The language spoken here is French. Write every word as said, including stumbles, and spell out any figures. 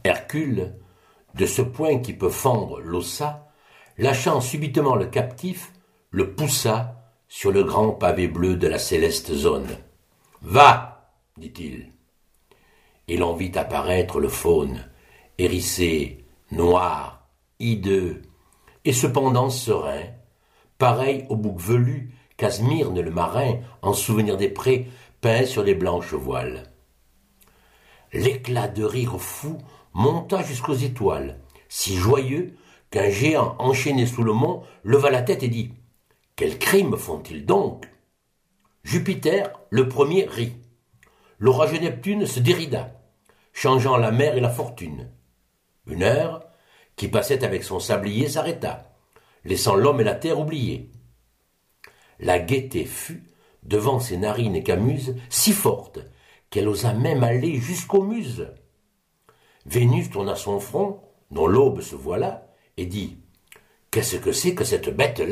Hercule, de ce point qui peut fendre l'ossa, lâchant subitement le captif, le poussa sur le grand pavé bleu de la céleste zone. « Va !» dit-il. Et l'on vit apparaître le faune, hérissé, noir, hideux, et cependant serein, pareil au bouc velu qu'Asmyrne le marin, en souvenir des prés, peint sur les blanches voiles. L'éclat de rire fou monta jusqu'aux étoiles, si joyeux qu'un géant enchaîné sous le mont leva la tête et dit « Quel crime font-ils donc ?» Jupiter, le premier, rit. L'orageux Neptune se dérida, changeant la mer et la fortune. Une heure, qui passait avec son sablier, s'arrêta, laissant l'homme et la terre oubliés. La gaieté fut, devant ses narines cameuses, si forte qu'elle osa même aller jusqu'aux muses. Vénus tourna son front, dont l'aube se voila, et dit « Qu'est-ce que c'est que cette bête-là »